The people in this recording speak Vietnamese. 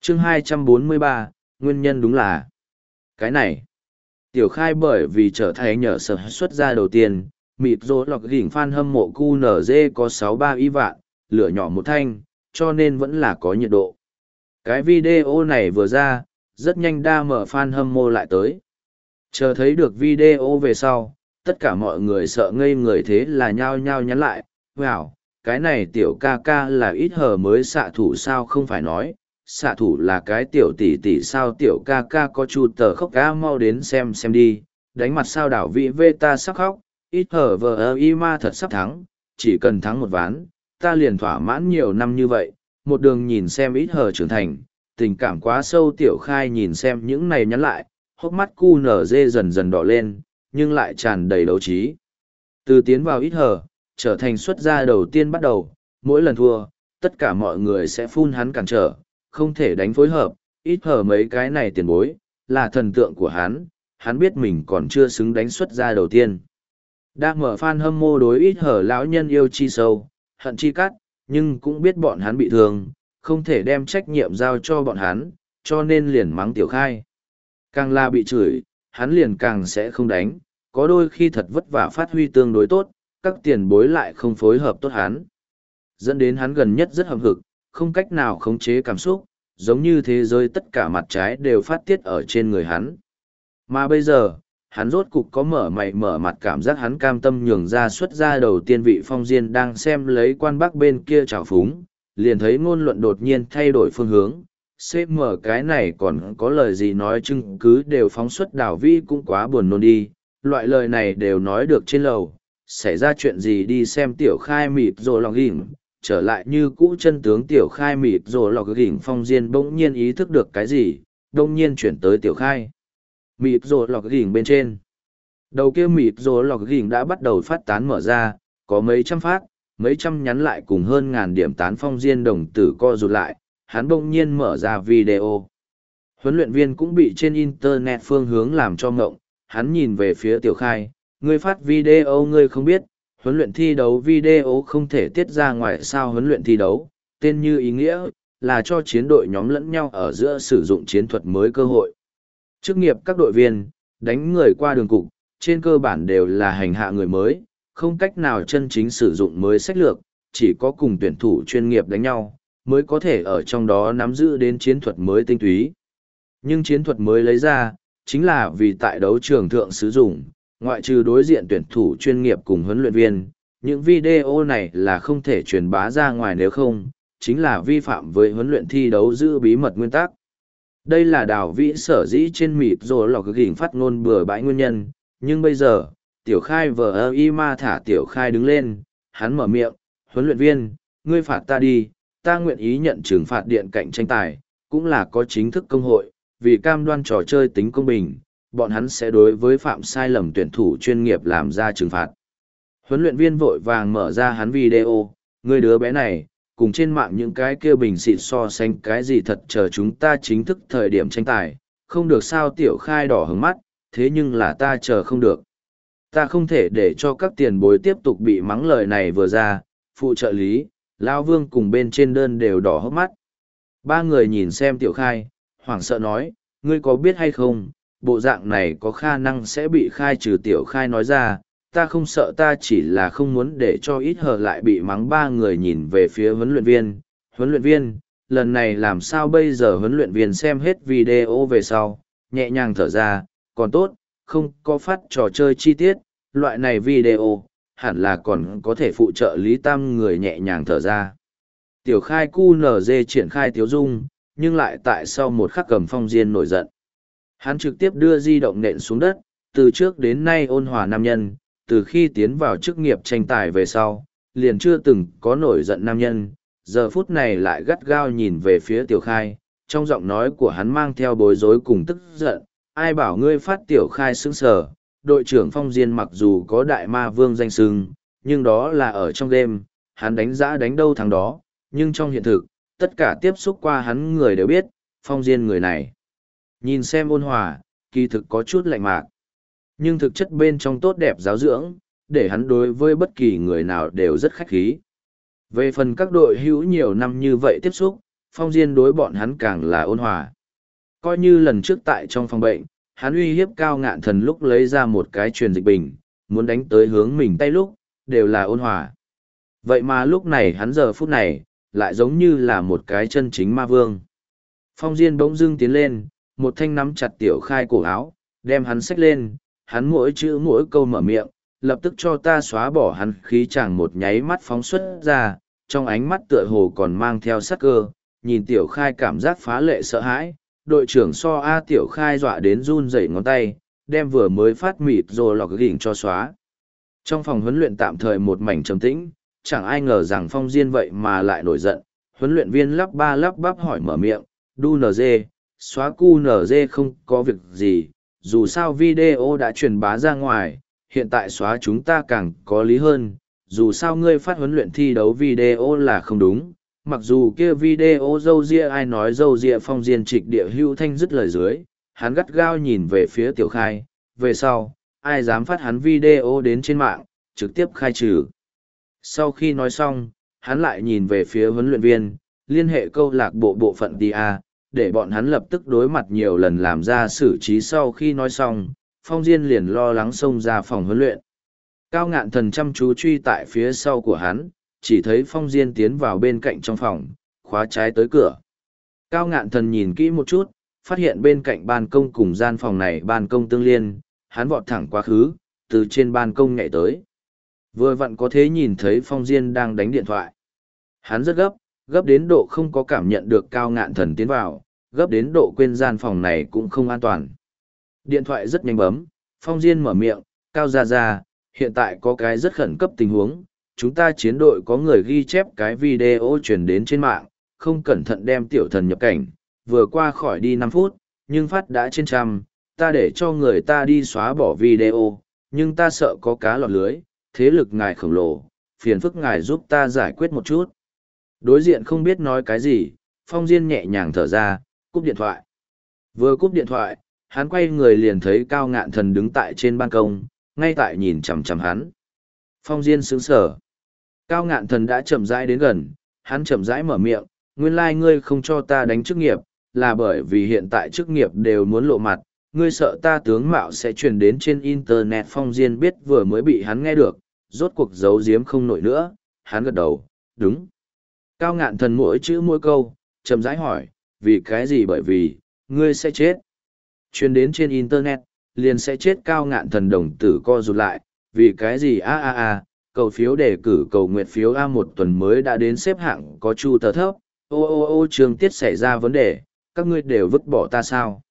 Chương 243, nguyên nhân đúng là cái này. Tiểu Khai bởi vì trở thành nhờ sở xuất ra đầu tiên, mịt rô lọc gỉnh fan hâm mộ QNZ có 63 y vạn, lửa nhỏ một thanh, cho nên vẫn là có nhiệt độ. Cái video này vừa ra, rất nhanh đa mở fan hâm mộ lại tới. Chờ thấy được video về sau, tất cả mọi người sợ ngây người thế là nhao nhao nhắn lại, wow, cái này tiểu ca ca là ít hờ mới xạ thủ sao không phải nói, xạ thủ là cái tiểu tỷ tỷ sao tiểu ca ca có chu tờ khóc cá mau đến xem đi, đánh mặt sao đảo vị vê ta sắp khóc, ít hờ vờ ơ y ma thật sắp thắng, chỉ cần thắng một ván, ta liền thỏa mãn nhiều năm như vậy, một đường nhìn xem ít hờ trưởng thành, tình cảm quá sâu tiểu Khai nhìn xem những này nhắn lại, hốc mắt cu nở dê dần dần đỏ lên, nhưng lại tràn đầy đấu trí. Từ tiến vào ít hờ, trở thành xuất gia đầu tiên bắt đầu, mỗi lần thua, tất cả mọi người sẽ phun hắn cản trở, không thể đánh phối hợp, ít hờ mấy cái này tiền bối, là thần tượng của hắn biết mình còn chưa xứng đánh xuất gia đầu tiên. Đang mở fan hâm mộ đối ít hờ lão nhân yêu chi sâu, hận chi cắt, nhưng cũng biết bọn hắn bị thương, không thể đem trách nhiệm giao cho bọn hắn, cho nên liền mắng tiểu Khai. Càng là bị chửi, hắn liền càng sẽ không đánh, có đôi khi thật vất vả phát huy tương đối tốt, các tiền bối lại không phối hợp tốt hắn. Dẫn đến hắn gần nhất rất hậm hực, không cách nào khống chế cảm xúc, giống như thế giới tất cả mặt trái đều phát tiết ở trên người hắn. Mà bây giờ, hắn rốt cục có mở mày mở mặt cảm giác hắn cam tâm nhường ra xuất ra đầu tiên vị phong diên đang xem lấy quan bác bên kia trào phúng, liền thấy ngôn luận đột nhiên thay đổi phương hướng. CM cái này còn có lời gì nói chứng cứ đều phóng xuất đảo vi cũng quá buồn nôn đi, loại lời này đều nói được trên lầu, xảy ra chuyện gì đi xem tiểu Khai mịt rồi lọc gỉnh, trở lại như cũ chân tướng tiểu Khai mịt rồi lọc gỉnh phong diên bỗng nhiên ý thức được cái gì, đông nhiên chuyển tới tiểu Khai mịt rồi lọc gỉnh bên trên. Đầu kia mịt rồi lọc gỉnh đã bắt đầu phát tán mở ra, có mấy trăm phát, mấy trăm nhắn lại cùng hơn ngàn điểm tán phong diên đồng tử co rụt lại, hắn bỗng nhiên mở ra video. Huấn luyện viên cũng bị trên internet phương hướng làm cho ngộng, hắn nhìn về phía tiểu Khai, ngươi phát video ngươi không biết, huấn luyện thi đấu video không thể tiết ra ngoài sao huấn luyện thi đấu, tên như ý nghĩa, là cho chiến đội nhóm lẫn nhau ở giữa sử dụng chiến thuật mới cơ hội. Chức nghiệp các đội viên, đánh người qua đường cục, trên cơ bản đều là hành hạ người mới, không cách nào chân chính sử dụng mới sách lược, chỉ có cùng tuyển thủ chuyên nghiệp đánh nhau, mới có thể ở trong đó nắm giữ đến chiến thuật mới tinh túy. Nhưng chiến thuật mới lấy ra, chính là vì tại đấu trường thượng sử dụng, ngoại trừ đối diện tuyển thủ chuyên nghiệp cùng huấn luyện viên, những video này là không thể truyền bá ra ngoài nếu không, chính là vi phạm với huấn luyện thi đấu giữ bí mật nguyên tắc. Đây là đào vĩ sở dĩ trên mịt rồi lọc gỉnh phát ngôn bừa bãi nguyên nhân, nhưng bây giờ, tiểu Khai vờ ơ y ma thả tiểu Khai đứng lên, hắn mở miệng, huấn luyện viên, ngươi phạt ta đi, ta nguyện ý nhận trừng phạt điện cạnh tranh tài, cũng là có chính thức công hội, vì cam đoan trò chơi tính công bình, bọn hắn sẽ đối với phạm sai lầm tuyển thủ chuyên nghiệp làm ra trừng phạt. Huấn luyện viên vội vàng mở ra hắn video, người đứa bé này, cùng trên mạng những cái kia bình xịt so sánh cái gì thật chờ chúng ta chính thức thời điểm tranh tài, không được sao tiểu Khai đỏ hứng mắt, thế nhưng là ta chờ không được. Ta không thể để cho các tiền bối tiếp tục bị mắng lời này vừa ra, phụ trợ lý, Lao Vương cùng bên trên đơn đều đỏ hốc mắt. Ba người nhìn xem tiểu Khai, hoảng sợ nói, ngươi có biết hay không, bộ dạng này có khả năng sẽ bị khai trừ tiểu Khai nói ra, ta không sợ ta chỉ là không muốn để cho ít hờ lại bị mắng. Ba người nhìn về phía huấn luyện viên, lần này làm sao bây giờ huấn luyện viên xem hết video về sau, nhẹ nhàng thở ra, còn tốt, không có phát trò chơi chi tiết, loại này video, hẳn là còn có thể phụ trợ Lý Tam người nhẹ nhàng thở ra. Tiểu Khai QNZ triển khai tiếu dung, nhưng lại tại sau một khắc cầm phong diên nổi giận. Hắn trực tiếp đưa di động nện xuống đất, từ trước đến nay ôn hòa nam nhân, từ khi tiến vào chức nghiệp tranh tài về sau, liền chưa từng có nổi giận nam nhân, giờ phút này lại gắt gao nhìn về phía tiểu Khai, trong giọng nói của hắn mang theo bối rối cùng tức giận, ai bảo ngươi phát tiểu Khai sững sờ, đội trưởng phong diên mặc dù có đại ma vương danh sưng, nhưng đó là ở trong game, hắn đánh giã đánh đâu thắng đó, nhưng trong hiện thực, tất cả tiếp xúc qua hắn người đều biết, phong diên người này. Nhìn xem ôn hòa, kỳ thực có chút lạnh mạc. Nhưng thực chất bên trong tốt đẹp giáo dưỡng, để hắn đối với bất kỳ người nào đều rất khách khí. Về phần các đội hữu nhiều năm như vậy tiếp xúc, Phong Diên đối bọn hắn càng là ôn hòa. Coi như lần trước tại trong phòng bệnh, hắn uy hiếp Cao Ngạn Thần lúc lấy ra một cái truyền dịch bình, muốn đánh tới hướng mình tay lúc, đều là ôn hòa. Vậy mà lúc này hắn giờ phút này, lại giống như là một cái chân chính ma vương. Phong Diên bỗng dưng tiến lên, một thanh nắm chặt Tiểu Khai cổ áo, đem hắn xách lên, hắn mỗi chữ mỗi câu mở miệng, lập tức cho ta xóa bỏ hắn khí chàng một nháy mắt phóng xuất ra, trong ánh mắt tựa hồ còn mang theo sắc cơ, nhìn Tiểu Khai cảm giác phá lệ sợ hãi, đội trưởng so A Tiểu Khai dọa đến run rẩy ngón tay, đem vừa mới phát mịt rồi lọc gỉnh cho xóa. Trong phòng huấn luyện tạm thời một mảnh trầm tĩnh, chẳng ai ngờ rằng Phong Diên vậy mà lại nổi giận, huấn luyện viên lắp ba lắp bắp hỏi mở miệng, đu NG, xóa cu NG không có việc gì, dù sao video đã truyền bá ra ngoài, hiện tại xóa chúng ta càng có lý hơn, dù sao ngươi phát huấn luyện thi đấu video là không đúng, mặc dù kia video dâu ria ai nói dâu ria. Phong Diên trịch địa hưu thanh dứt lời dưới, hắn gắt gao nhìn về phía Tiểu Khai, về sau, ai dám phát hắn video đến trên mạng, trực tiếp khai trừ. Sau khi nói xong, hắn lại nhìn về phía huấn luyện viên, liên hệ câu lạc bộ bộ phận TA, để bọn hắn lập tức đối mặt nhiều lần làm ra xử trí. Sau khi nói xong, Phong Diên liền lo lắng xông ra phòng huấn luyện. Cao Ngạn Thần chăm chú truy tại phía sau của hắn, chỉ thấy Phong Diên tiến vào bên cạnh trong phòng, khóa trái tới cửa. Cao Ngạn Thần nhìn kỹ một chút, phát hiện bên cạnh ban công cùng gian phòng này ban công tương liên, hắn vọt thẳng quá khứ, từ trên ban công nhảy tới. Vừa vặn có thế nhìn thấy Phong Diên đang đánh điện thoại. Hắn rất gấp, gấp đến độ không có cảm nhận được Cao Ngạn Thần tiến vào, gấp đến độ quên gian phòng này cũng không an toàn. Điện thoại rất nhanh bấm, Phong Diên mở miệng, Cao Gia, hiện tại có cái rất khẩn cấp tình huống, chúng ta chiến đội có người ghi chép cái video truyền đến trên mạng, không cẩn thận đem tiểu thần nhập cảnh, vừa qua khỏi đi 5 phút, nhưng phát đã trên trăm, ta để cho người ta đi xóa bỏ video, nhưng ta sợ có cá lọt lưới, thế lực ngài khổng lồ, phiền phức ngài giúp ta giải quyết một chút. Đối diện không biết nói cái gì, Phong Diên nhẹ nhàng thở ra, cúp điện thoại. Vừa cúp điện thoại, hắn quay người liền thấy Cao Ngạn Thần đứng tại trên ban công, ngay tại nhìn chằm chằm hắn. Phong Diên sững sờ. Cao Ngạn Thần đã chậm rãi đến gần, hắn chậm rãi mở miệng, nguyên lai ngươi không cho ta đánh chức nghiệp, là bởi vì hiện tại chức nghiệp đều muốn lộ mặt, ngươi sợ ta tướng mạo sẽ truyền đến trên internet. Phong Diên biết vừa mới bị hắn nghe được, rốt cuộc giấu giếm không nổi nữa, hắn gật đầu, đúng. Cao Ngạn Thần mỗi chữ mỗi câu, chậm rãi hỏi, vì cái gì? Bởi vì, ngươi sẽ chết. Truyền đến trên internet, liền sẽ chết. Cao Ngạn Thần đồng tử co rụt lại, vì cái gì? Cầu phiếu đề cử cầu nguyện phiếu một tuần mới đã đến, xếp hạng có chu tờ thấp, trường tiết xảy ra vấn đề, các ngươi đều vứt bỏ ta sao?